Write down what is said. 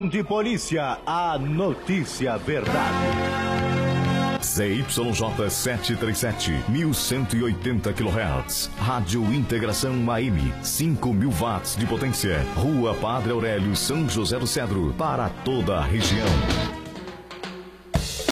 De polícia, a notícia verdade. ZYJ 737, 1180 kHz. Rádio Integração AM, 5.000 watts de potência. Rua Padre Aurélio, São José do Cedro, para toda a região.